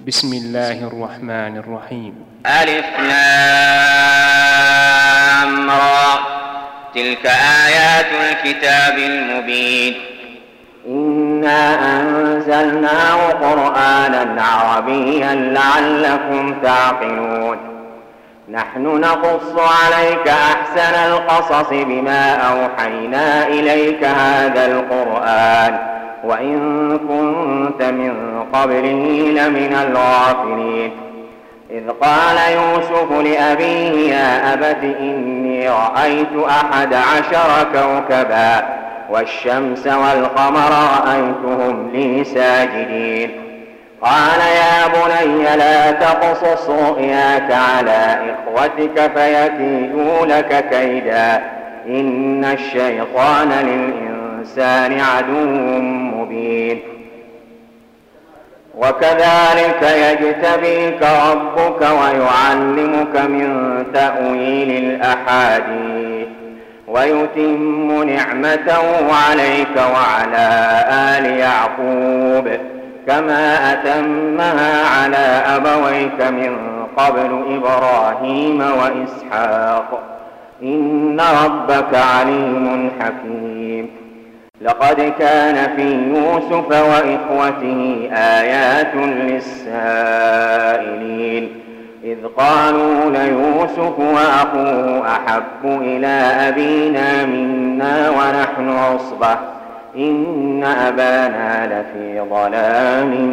بسم الله الرحمن الرحيم. ألف لام را، تلك آيات الكتاب المبين. إنا أنزلناه قرآنا عربيا لعلكم تعقلون. نحن نقص عليك أحسن القصص بما أوحينا إليك هذا القرآن وإن كنت من قبله لمن الغافلين. إذ قال يوسف لأبيه يا أبت إني رأيت 11 كوكبا والشمس والقمر رأيتهم لي ساجدين. قال يا بني لا تقصص رؤياك على إخوتك فيكيدوا لك كيدا إن الشيطان للإنسان عدو مبين. وكذلك يجتبيك ربك ويعلمك من تأويل الأحاديث ويتم نعمته عليك وعلى آل يعقوب كما أتمها على أبويك من قبل إبراهيم وإسحاق إن ربك عليم حكيم. لقد كان في يوسف وإخوته آيات للسائلين إذ قالوا ليوسف وأخوه أحب إلى أبينا منا ونحن عصبة إن أبانا لفي ضلال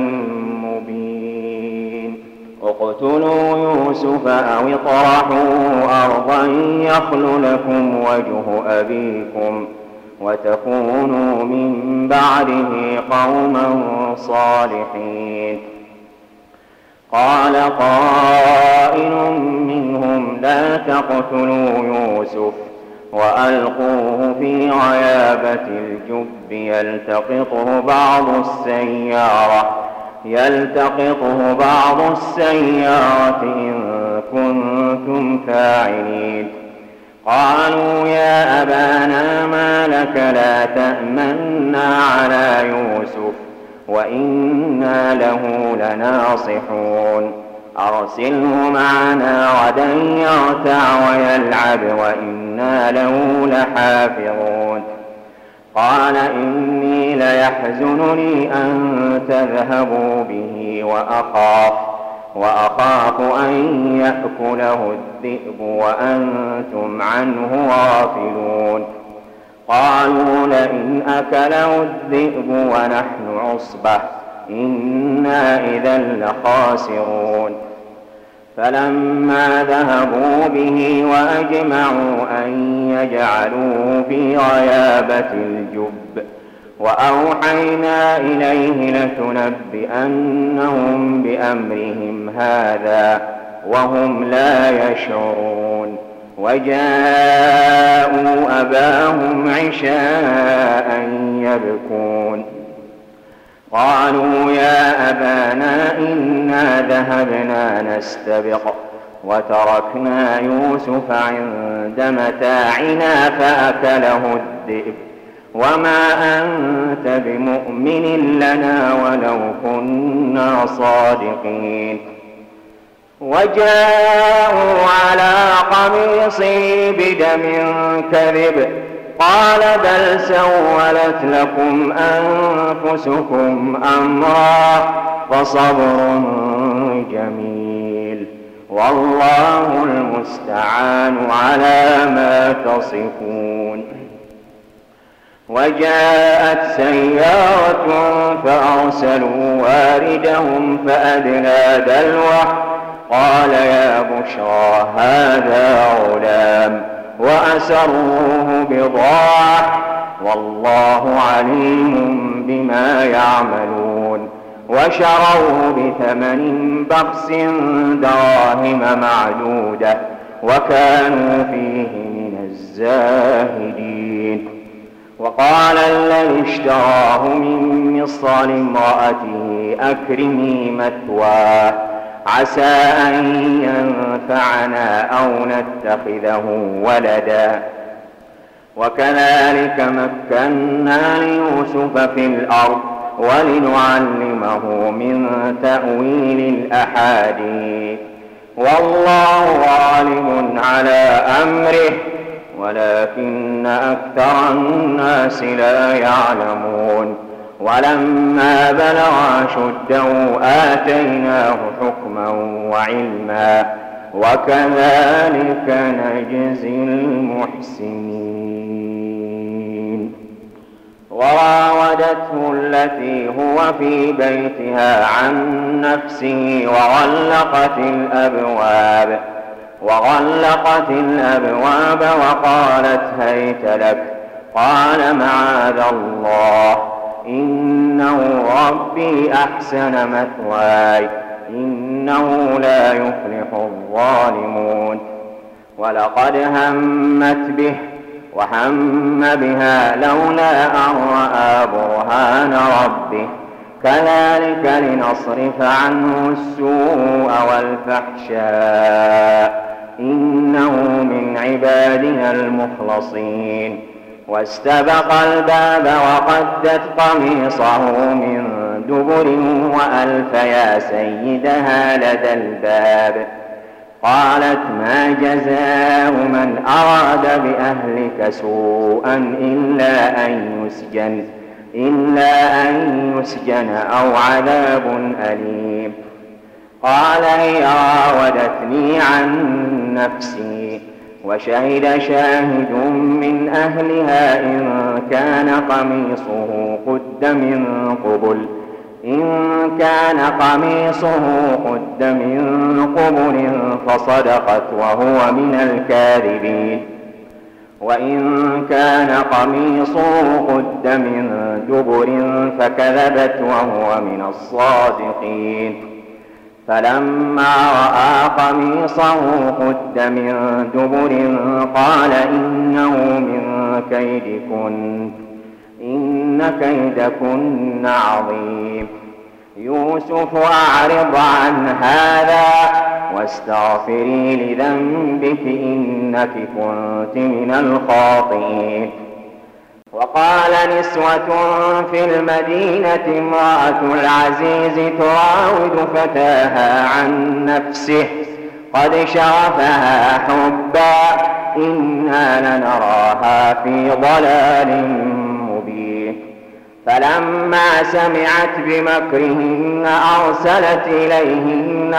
مبين. اقتلوا يوسف أو اطرحوه أرضا يخل لكم وجه أبيكم وتكونوا من بعده قوما صالحين. قال قائل منهم لا تقتلوا يوسف وألقوه في غيابة الجب يلتقطه بعض السيارة إن كنتم فاعلين. قالوا يا أبانا ما لك لا تأمنا على يوسف وإنا له لناصحون أرسله معنا غدا يرتع ويلعب وإنا له لحافظون. قال إني ليحزنني أن تذهبوا به وأخاف أن يأكله الذئب وأنتم عنه غافلون. قالوا لئن أكله الذئب ونحن عصبة إنا إذا لخاسرون. فلما ذهبوا به وأجمعوا أن يجعلوه في غيابة الجب وأوحينا إليه لتنبئنهم بأمرهم هذا وهم لا يشعرون. وجاءوا أباهم عشاء يبكون. قالوا يا أبانا إنا ذهبنا نستبق وتركنا يوسف عند متاعنا فأكله الذئب وما أنت بمؤمن لنا ولو كنا صادقين. وجاءوا على قميصه بدم كذب قال بل سولت لكم أنفسكم أمرا فصبر جميل والله المستعان على ما تصفون. وجاءت سيارة فأرسلوا واردهم فأدلى دلوه قال يا بشرى هذا غلام وأسروه بضاعة والله عليم بما يعملون. وشروه بثمن بخس دراهم معدودة وكانوا فيه من الزاهدين. وقال الذي اشتراه من مصر لامرأته أكرمي مثواه عسى أن ينفعنا أو نتخذه ولدا. وكذلك مكنا ليوسف في الأرض ولنعلمه من تأويل الأحاديث. والله غالب على أمره ولكن أكثر الناس لا يعلمون. ولما بلغ أشده آتيناه حكما وعلما وكذلك نجزي المحسنين. وراودته التي هو في بيتها عن نفسه وغلقت الأبواب وقالت هيت لك. قال معاذ الله إنه ربي أحسن مثواي إنه لا يفلح الظالمون. ولقد همت به وهم بها لولا أن رأى برهان ربه كذلك لنصرف عنه السوء والفحشاء إنه من عبادنا المخلصين. واستبق الباب وقدت قميصه من دبر وألف يا سيدها لدى الباب. قالت ما جزاء من أراد بأهلك سوءا إلا أن يسجن أو عذاب أليم. قال هي راودتني عن نفسي وشهد شاهد من أهلها إن كان قميصه قد من قبل فصدقت وهو من الكاذبين وإن كان قميصه قد من دبر فكذبت وهو من الصادقين. فلما رأى قميصه قد من دبر قال إنه من كيدكن إن كيدكن عظيم. يوسف أعرض عن هذا واستغفري لذنبك إنك كنت من الخاطئين. وقال نسوة في المدينة امرأة العزيز تراود فتاها عن نفسه قد شغفها حبا إنا لنراها في ضلال مبين. فلما سمعت بمكرهن أرسلت إليهن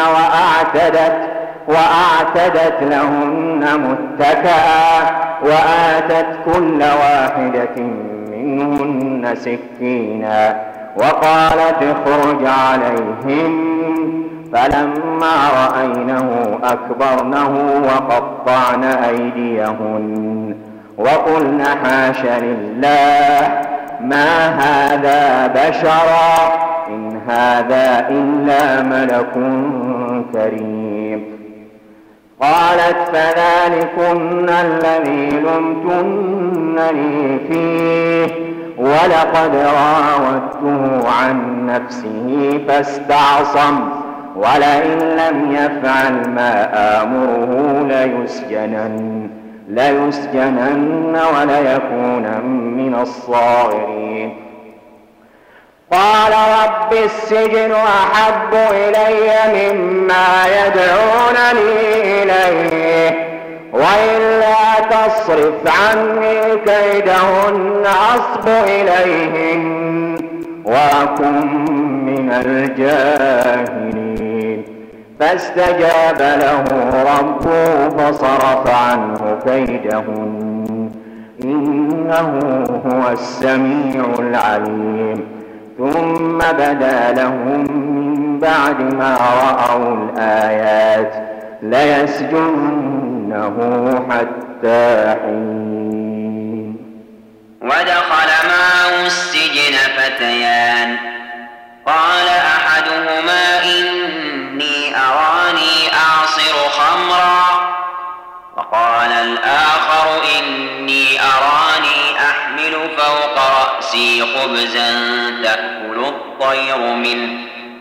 وأعتدت لهن متكئا وآتت كل واحدة منهن سكينا وقالت اخرج عليهم. فلما رأينه أكبرنه وقطعن أيديهن وقلن حاش لله ما هذا بشرا إن هذا إلا ملك كريم. قالت فذلكن الذي لمتنني فيه ولقد راودته عن نفسه فاستعصم ولئن لم يفعل ما آمره ليسجنن وليكون من الصاغرين. قال رب السجن أحب إلي مما يدعونني إليه وإلا تصرف عني كيدهن أصب إليهن وأكن من الجاهلين. فاستجاب له ربه فصرف عنه كيدهن إنه هو السميع العليم. ثم بدا لهم من بعد ما رأوا الآيات ليسجننه حتى حين. ودخل معه السجن فتيان قال أحدهما إني أراني أعصر خمرا وقال الآخر إني أراني أحمل فوق رأسي خبزا تأكل الطير منه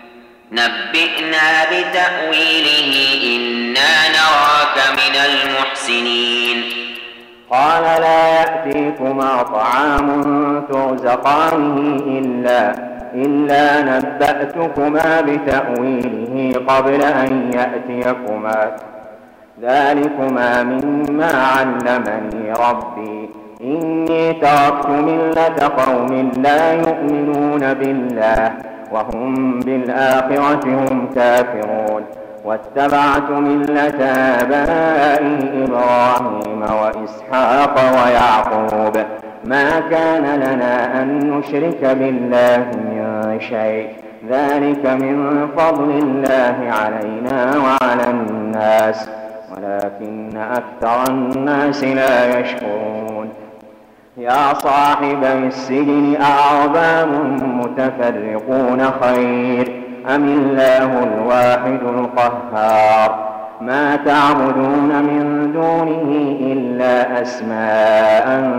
نبئنا بتأويله إنا نراك من المحسنين. قال لا يأتيكما طعام ترزقانه إلا نبأتكما بتأويله قبل أن يأتيكما، ذلكما مما علمني ربي، إني تركت ملة قوم لا يؤمنون بالله وهم بالآخرة هم كافرون، واتبعت ملة آبائي إبراهيم وإسحاق ويعقوب، ما كان لنا أن نشرك بالله من شيء، ذلك من فضل الله علينا وعلى الناس ولكن أكثر الناس لا يشكرون. يا صاحبي السجن أأرباب متفرقون خير أم الله الواحد القهار، ما تعبدون من دونه إلا أسماء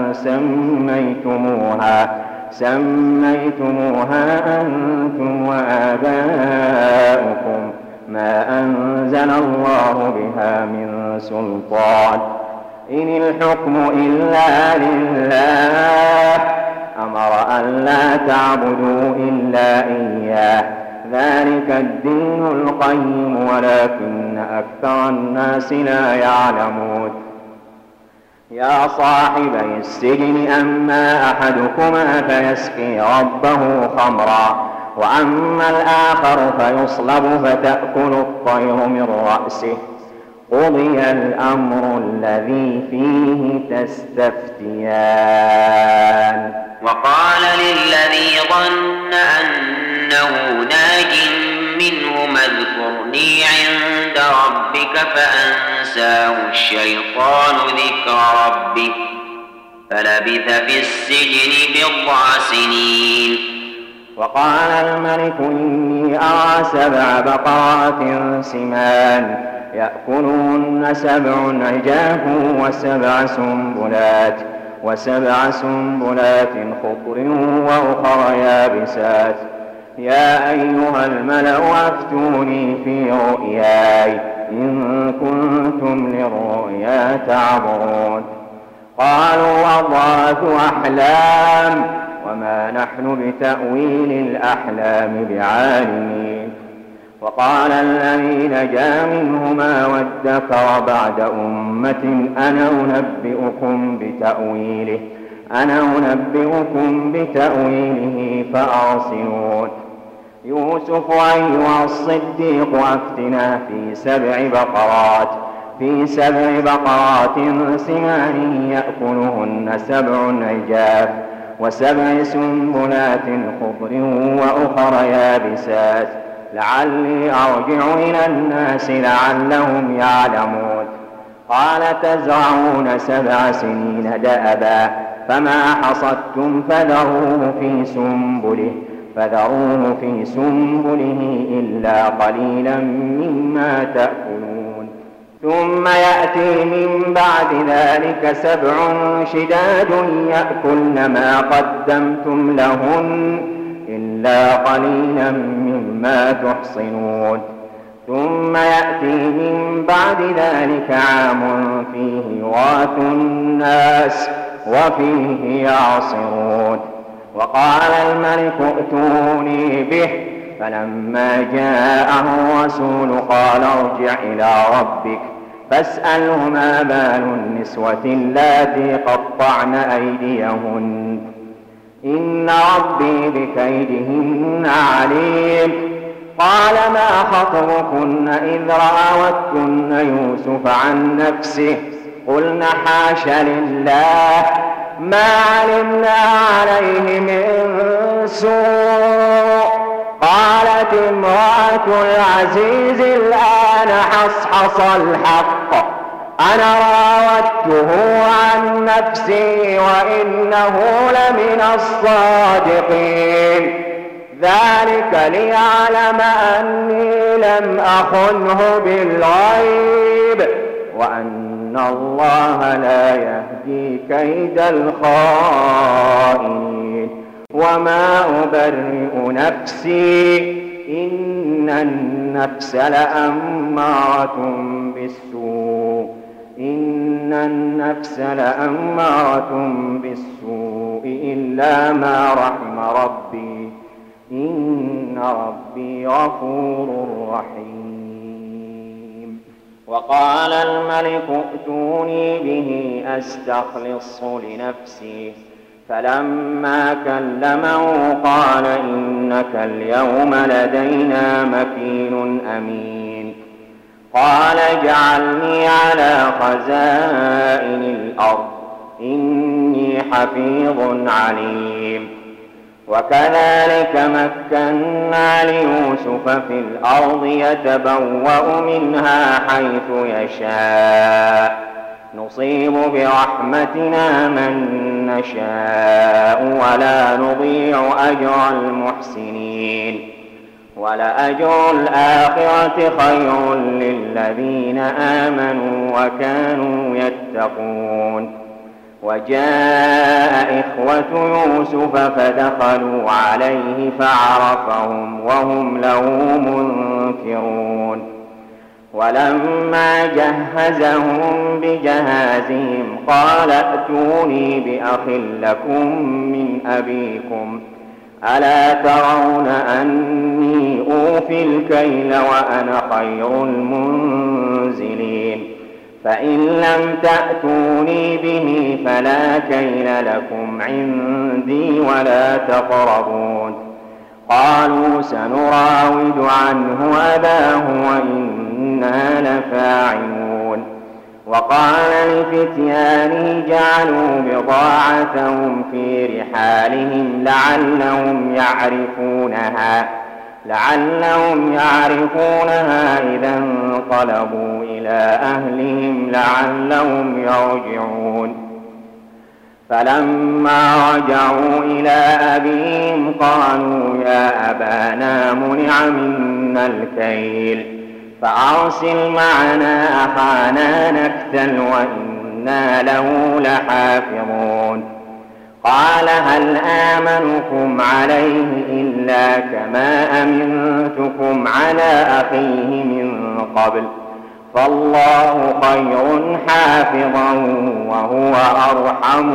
سميتموها أنتم وآباؤكم ما أنزل الله بها من سلطان، إن الحكم إلا لله، أمر أن لا تعبدوا إلا إياه، ذلك الدين القيم ولكن أكثر الناس لا يعلمون. يا صاحبي السجن أما أحدكما فيسقي ربه خمرا وأما الآخر فيصلب فتأكل الطير من رأسه، قضي الأمر الذي فيه تستفتيان. وقال للذي ظن أنه ناج منهما اذكرني عند ربك فأنساه الشيطان ذكر ربه فلبث في السجن 9 سنين. وقال الملك إني أرى 7 بقرات سمان يأكلهن 7 عجاف وسبع سنبلات خضر وأخر يابسات، يا أيها الملأ أفتوني في رؤياي إن كنتم للرؤيا تعبرون. قالوا أضغاث أحلام وما نحن بتأويل الأحلام بعالمين. وقال الذي نجا منهما وادكر بعد أمة أنا أنبئكم بتأويله فأرسلون. يوسف أيها الصديق أفتنا في 7 بقرات سمان يأكلهن 7 عجاف و7 سنبلات خضر وأخر يابسات، لعلي أرجع إلى الناس لعلهم يعلمون. قال تزرعون 7 سنين دأبا فما حصدتم فذروه في سنبله إلا قليلا مما تأكلون. ثم يأتي من بعد ذلك 7 شداد يأكلن ما قدمتم لهن إلا قليلا مما تحصنون. ثم يأتي من بعد ذلك عام فيه يغاث الناس وفيه يعصرون. وقال الملك ائتوني به، فلما جاءه الرسول قال ارجع إلى ربك فاسأله ما بال النسوة اللاتي قطعن أيديهن إن ربي بكيدهن عليم. قال ما خطبكن إذ راوتن يوسف عن نفسه قلن حاش لله ما علمنا عليه من سوء. قالت امرأة العزيز الآن حصحص الحق أنا راودته عن نفسي وإنه لمن الصادقين، ذلك ليعلم أني لم أخنه بالغيب وأن الله لا يهدي كيد الخائنين. وما أبرئ نفسي إن النفس لأمارة بالسوء إلا ما رحم ربي إن ربي غفور رحيم. وقال الملك ائتوني به أستخلصه لنفسي، فلما كلمه قال إنك اليوم لدينا مكين أمين. قال اجعلني على خزائن الأرض إني حفيظ عليم. وكذلك مكنا ليوسف في الأرض يتبوأ منها حيث يشاء، نصيب برحمتنا من نشاء ولا نضيع أجر المحسنين، ولأجر الآخرة خير للذين آمنوا وكانوا يتقون. وجاء إخوة يوسف فدخلوا عليه فعرفهم وهم له منكرون. ولما جهزهم بجهازهم قال ائتوني بأخ لكم من أبيكم، ألا ترون أني أوفي الكيل وأنا خير المنزلين؟ فإن لم تأتوني به فلا كيل لكم عندي ولا تقربون. قالوا سنراود عنه أباه وإنا لفاعلون. وقال لفتيانه جعلوا بضاعتهم في رحالهم لعلهم يعرفونها إذا انقلبوا إلى أهلهم لعلهم يرجعون. فلما رجعوا إلى أبيهم قالوا يا أبانا منع منا الكيل فأرسل معنا أخانا نكتل وإنا له لحافظون. قال هل آمنكم عليه إلا كما أمنتكم على أخيه من قبل، فالله خير حافظا وهو أرحم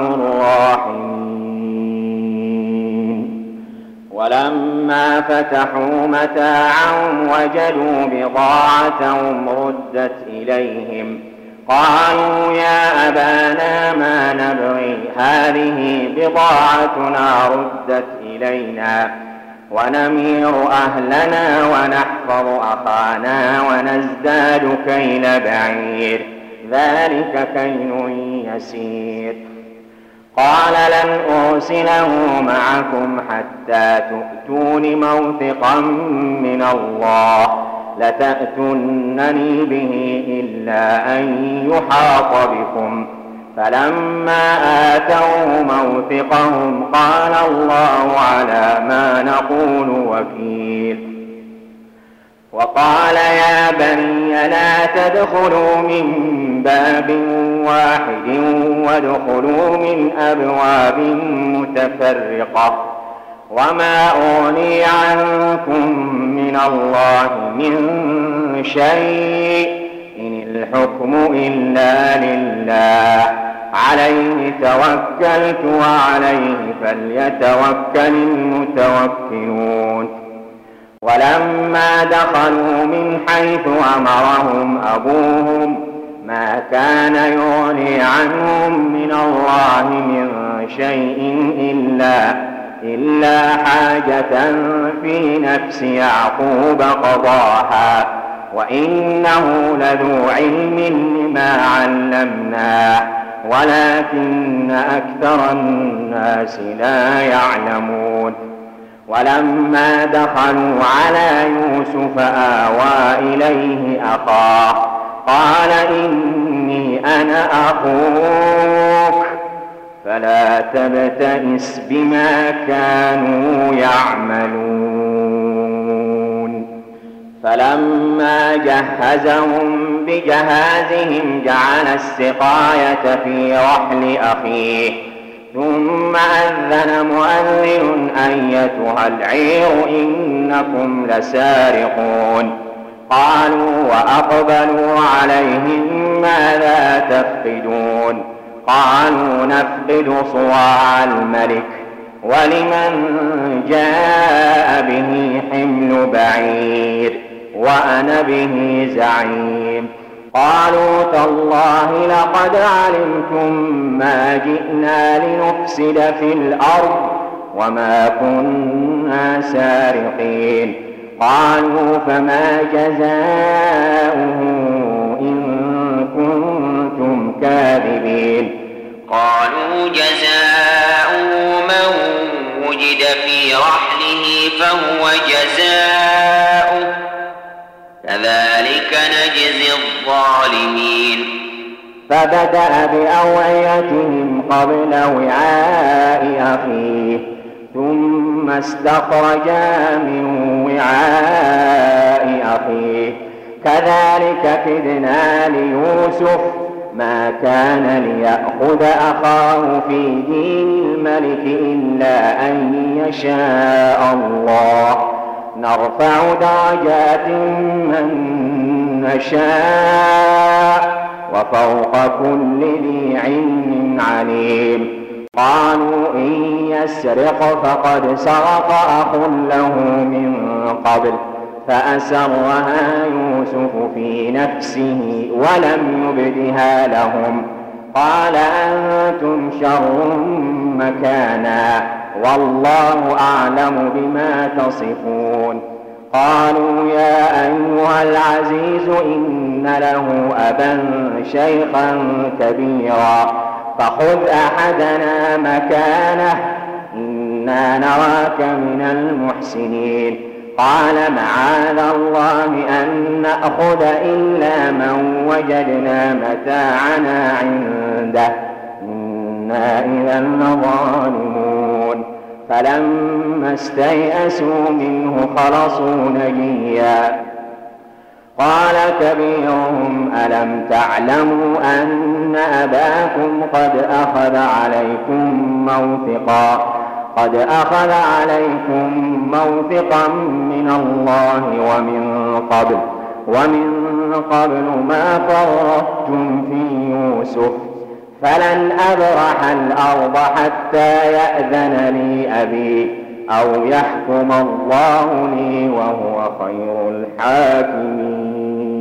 الراحمين. ولما فتحوا متاعهم وجدوا بضاعتهم ردت إليهم قالوا يا أبانا ما نبغي، هذه بضاعتنا ردت إلينا ونمير أهلنا ونحفظ أخانا ونزداد كيل بعير، ذلك كيل يسير. قال لن أرسله معكم حتى تؤتون موثقا من الله لتأتونني به إلا أن يحاط بكم. فلما آتوه موثقهم قال الله على ما نقول وكيل. وقال يا بني لا تدخلوا من باب واحد وادخلوا من أبواب متفرقة وما أغني عنكم من الله من شيء إن الحكم إلا لله عليه توكلت وعليه فليتوكل المتوكلون. ولما دخلوا من حيث أمرهم أبوهم ما كان يغني عنهم من الله من شيء إلا حاجة في نفس يعقوب قضاها وإنه لذو علم لما علمناه ولكن أكثر الناس لا يعلمون. ولما دخلوا على يوسف آوى إليه أخاه قال إني أنا أخوك فلا تبتئس بما كانوا يعملون. فلما جهزهم بجهازهم جعل السقاية في رحل أخيه ثم أذن مؤذن أيتها العير إنكم لسارقون. قالوا وأقبلوا عليهم ماذا تفقدون؟ قالوا نفقد صواع الملك ولمن جاء به حمل بعير وأنا به زعيم. قالوا تالله لقد علمتم ما جئنا لنفسد في الأرض وما كنا سارقين. قالوا فما جزاؤه إن كنتم كاذبين. قالوا جزاؤه من وجد في رحله فهو جزاؤه كذلك نجزي الظالمين. فبدأ بأوعيتهم قبل وعاء أخيه ثم استخرجا من وعاء أخيه كذلك كدنا ليوسف ما كان ليأخذ أخاه في دين الملك إلا أن يشاء الله نرفع درجات من نشاء وفوق كل ذي علم عليم. قالوا إن يسرق فقد سرق أخ له من قبل فأسرها يوسف في نفسه ولم يبدها لهم. قال أنتم شر مكانا والله أعلم بما تصفون. قالوا يا أيها العزيز إن له أبا شيخا كبيرا فخذ أحدنا مكانه إنا نراك من المحسنين. قال معاذ الله أن نأخذ إلا من وجدنا متاعنا عنده إنا إذا لظالمون. فلما استيئسوا منه خلصوا نجيا. قال كبيرهم ألم تعلموا أن أباكم قد أخذ عليكم موثقا من الله ومن قبل ما فرطتم في يوسف فلن أبرح الأرض حتى يأذن لي أبي أو يحكم الله لي وهو خير الحاكمين.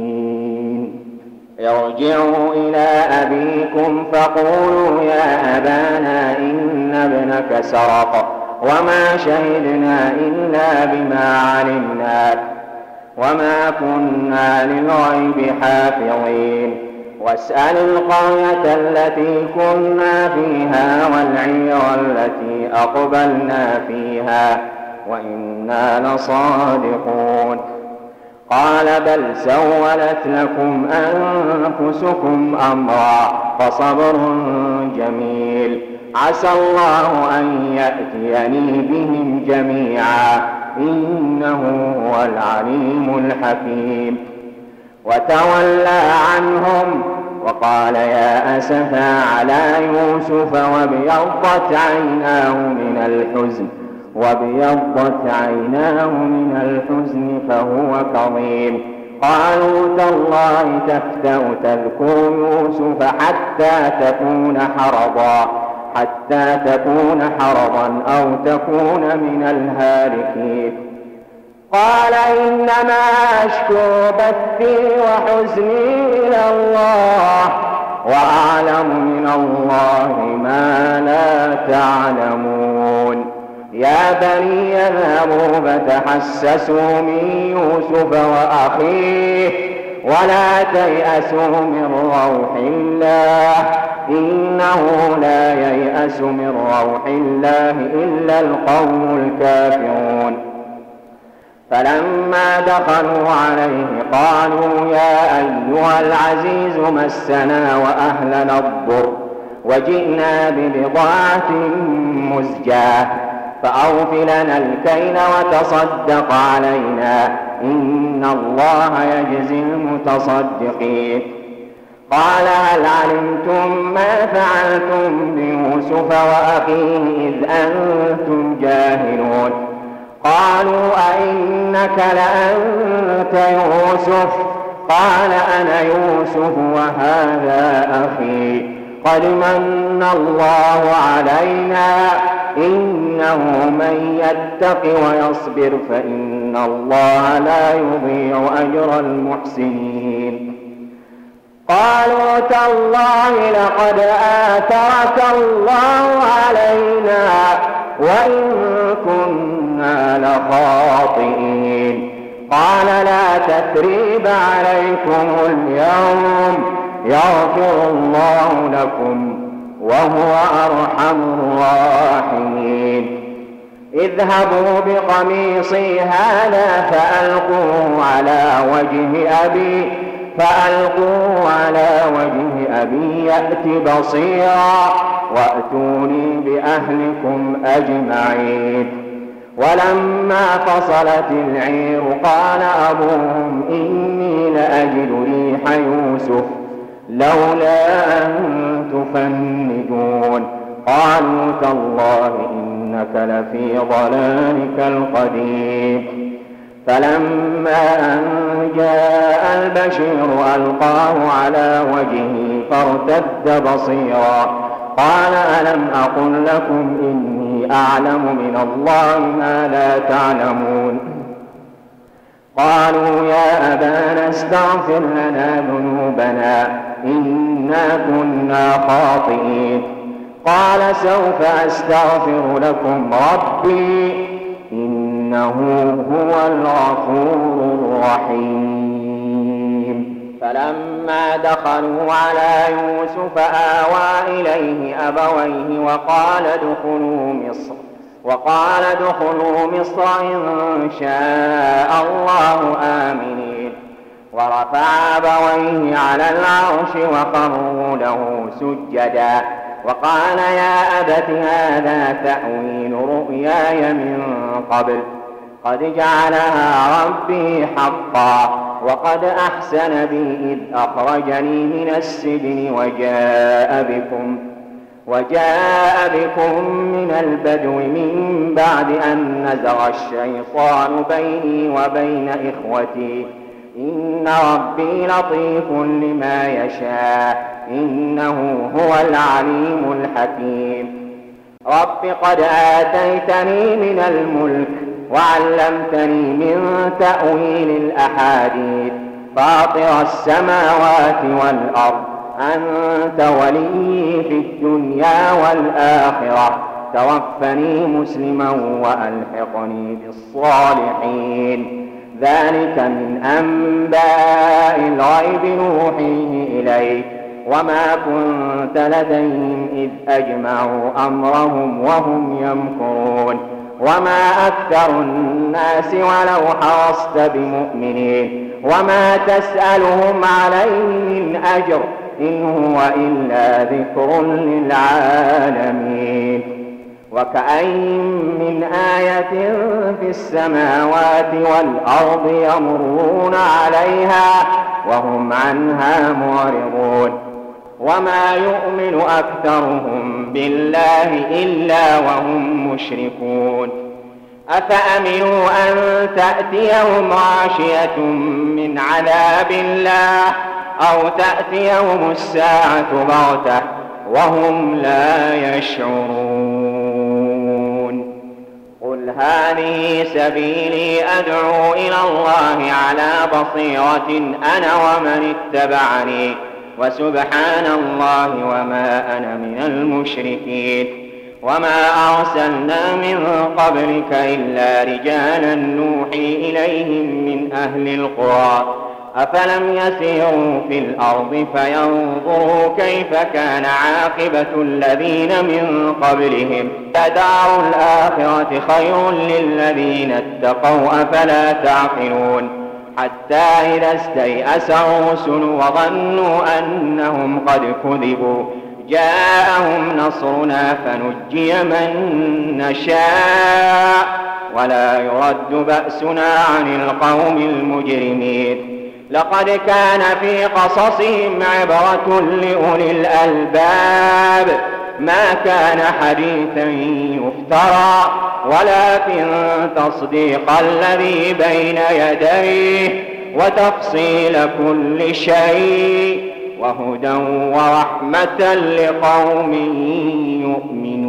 ارجعوا إلى أبيكم فقولوا يا أبانا إن ابنك سرق وما شهدنا إلا بما علمنا وما كنا للغيب حافظين. واسأل القرية التي كنا فيها والعير التي أقبلنا فيها وإنا لصادقون. قال بل سولت لكم أنفسكم أمرا فصبر جميل عسى الله أن يأتيني بهم جميعا إنه هو العليم الحكيم. وتولى عنهم وقال يا أسفا على يوسف وابيضت عيناه من الحزن فهو كظيم. قالوا تالله تفتأ تذكر يوسف حتى تكون حرضا أو تكون من الهالكين. قال إنما أشكو بثي وحزني إلى الله وأعلم من الله ما لا تعلمون. يا بني اذهبوا فتحسسوا من يوسف وأخيه ولا تيأسوا من روح الله إنه لا ييأس من روح الله إلا القوم الكافرون. فلما دخلوا عليه قالوا يا أيها العزيز مسنا وأهلنا الضر وجئنا ببضاعة مزجاة فأوف لنا الكيل وتصدق علينا إن الله يجزي المتصدقين. قال هل علمتم ما فعلتم بيوسف وأخيه إذ أنتم جاهلون؟ قالوا أئنك لأنت يوسف؟ قال أنا يوسف وهذا أخي قد من الله علينا إنه من يتق ويصبر فإن الله لا يضيع أجر المحسنين. قالوا تالله لقد آثرك الله علينا وإن كنا لخاطئين. قال لا تثريب عليكم اليوم يغفر الله لكم وهو أرحم الراحمين. اذهبوا بقميصي هذا فألقوه على وجه أبي يأت بصيرا وأتوني بأهلكم أجمعين. ولما فصلت العير قال أبوهم إني لأجد ريح يوسف لولا أن تفندون. قالوا تالله إنك لفي ضلالك القديم. فلما أن جاء البشير ألقاه على وجهه فارتد بصيرا قال ألم أقل لكم إني أعلم من الله ما لا تعلمون. قالوا يا أبانا استغفر لنا ذنوبنا إنا كنا خاطئين. قال سوف أستغفر لكم ربي إنه هو الغفور الرحيم. فلما دخلوا على يوسف آوى إليه أبويه وقال ادخلوا مصر إن شاء الله آمنين. ورفع أبويه على العرش وخروا له سجدا وقال يا أبت هذا تأويل رؤياي من قبل قد جعلها ربي حقا وقد أحسن بي إذ أخرجني من السجن وجاء بكم من البدو من بعد أن نزغ الشيطان بيني وبين إخوتي إن ربي لطيف لما يشاء إنه هو العليم الحكيم. رب قد آتيتني من الملك وعلمتني من تأويل الأحاديث فاطر السماوات والأرض أنت ولي في الدنيا والآخرة توفني مسلما وألحقني بالصالحين. ذلك من أنباء الغيب نوحيه إليك وما كنت لديهم إذ أجمعوا أمرهم وهم يمكرون. وما أكثر الناس ولو حرصت بمؤمنين وما تسألهم عليه من أجر إن هو إلا ذكر للعالمين. وكأين من آية في السماوات والأرض يمرون عليها وهم عنها معرضون. وما يؤمن أكثرهم بالله إلا وهم مشركون. أفأمنوا أن تأتيهم عاشية من عذاب الله أو تأتيهم الساعة بغتة وهم لا يشعرون. قل هذه سبيلي أدعو إلى الله على بصيرة أنا ومن اتبعني وسبحان الله وما أنا من المشركين. وما أرسلنا من قبلك إلا رجالا نوحي إليهم من أهل القرى أفلم يسيروا في الأرض فينظروا كيف كان عاقبة الذين من قبلهم لدار الآخرة خير للذين اتقوا أفلا تعقلون. حتى إذا استيأس الرسل وظنوا أنهم قد كذبوا جاءهم نصرنا فنجي من نشاء ولا يرد بأسنا عن القوم المجرمين. لقد كان في قصصهم عبرة لأولي الألباب ما كان حديثا يفترى ولكن تصديق الذي بين يديه وتفصيل كل شيء وهدى ورحمة لقوم يؤمنون.